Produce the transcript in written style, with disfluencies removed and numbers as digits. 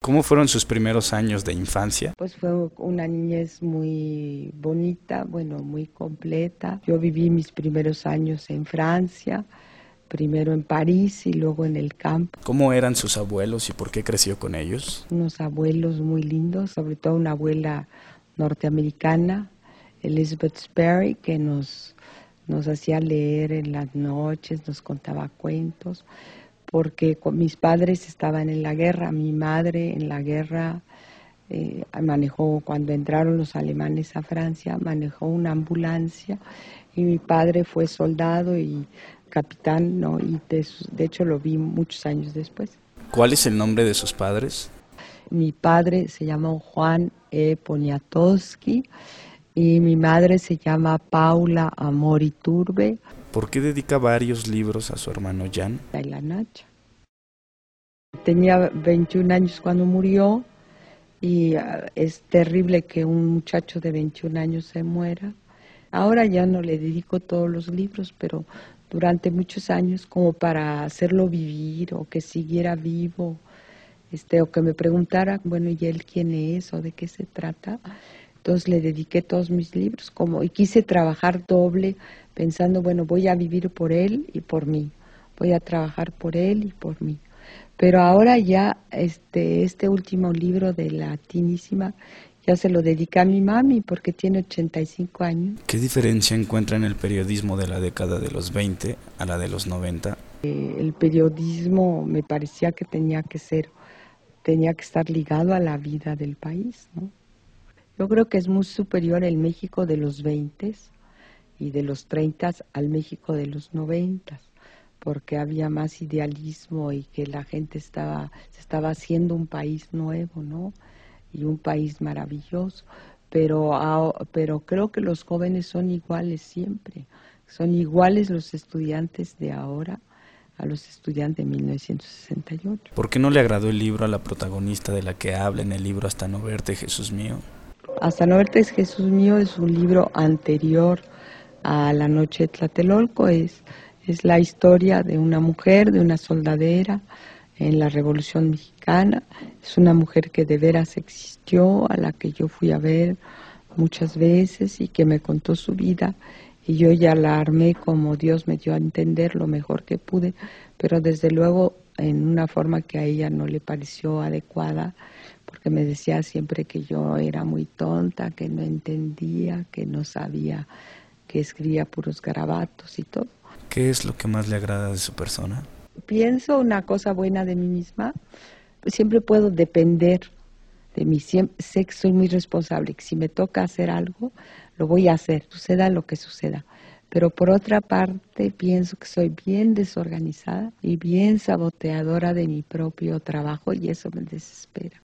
¿Cómo fueron sus primeros años de infancia? Pues fue una niñez muy bonita, bueno, muy completa. Yo viví mis primeros años en Francia, primero en París y luego en el campo. ¿Cómo eran sus abuelos y por qué creció con ellos? Unos abuelos muy lindos, sobre todo una abuela norteamericana, Elizabeth Sperry, que nos hacía leer en las noches, nos contaba cuentos, porque mis padres estaban en la guerra, mi madre en la guerra manejó, cuando entraron los alemanes a Francia, manejó una ambulancia y mi padre fue soldado y capitán, ¿no? Y de hecho lo vi muchos años después. ¿Cuál es el nombre de sus padres? Mi padre se llama Juan E. Poniatowski y mi madre se llama Paula Amor Iturbe. ¿Por qué dedica varios libros a su hermano Jan? La Nacha. Tenía 21 años cuando murió y es terrible que un muchacho de 21 años se muera. Ahora ya no le dedico todos los libros, pero durante muchos años como para hacerlo vivir o que siguiera vivo, o que me preguntara, bueno, ¿y él quién es o de qué se trata? Entonces le dediqué todos mis libros y quise trabajar doble pensando, bueno, voy a vivir por él y por mí, voy a trabajar por él y por mí. Pero ahora ya este último libro de La Tinísima ya se lo dediqué a mi mami porque tiene 85 años. ¿Qué diferencia encuentra en el periodismo de la década de los 20 a la de los 90? El periodismo me parecía que tenía que estar ligado a la vida del país, ¿no? Yo creo que es muy superior el México de los 20 y de los 30 al México de los 90, porque había más idealismo y que la gente se estaba haciendo un país nuevo, ¿no? Y un país maravilloso. Pero creo que los jóvenes son iguales siempre. Son iguales los estudiantes de ahora a los estudiantes de 1968. ¿Por qué no le agradó el libro a la protagonista de la que habla en el libro Hasta no verte, Jesús mío? Hasta no verte, Jesús mío es un libro anterior a La noche de Tlatelolco. Es la historia de una mujer, de una soldadera en la Revolución Mexicana. Es una mujer que de veras existió, a la que yo fui a ver muchas veces y que me contó su vida. Y yo ya la armé como Dios me dio a entender lo mejor que pude, pero desde luego en una forma que a ella no le pareció adecuada, porque me decía siempre que yo era muy tonta, que no entendía, que no sabía, que escribía puros garabatos y todo. ¿Qué es lo que más le agrada de su persona? Pienso una cosa buena de mí misma, siempre puedo depender de mí, sé que soy muy responsable, que si me toca hacer algo, lo voy a hacer, suceda lo que suceda. Pero por otra parte pienso que soy bien desorganizada y bien saboteadora de mi propio trabajo y eso me desespera.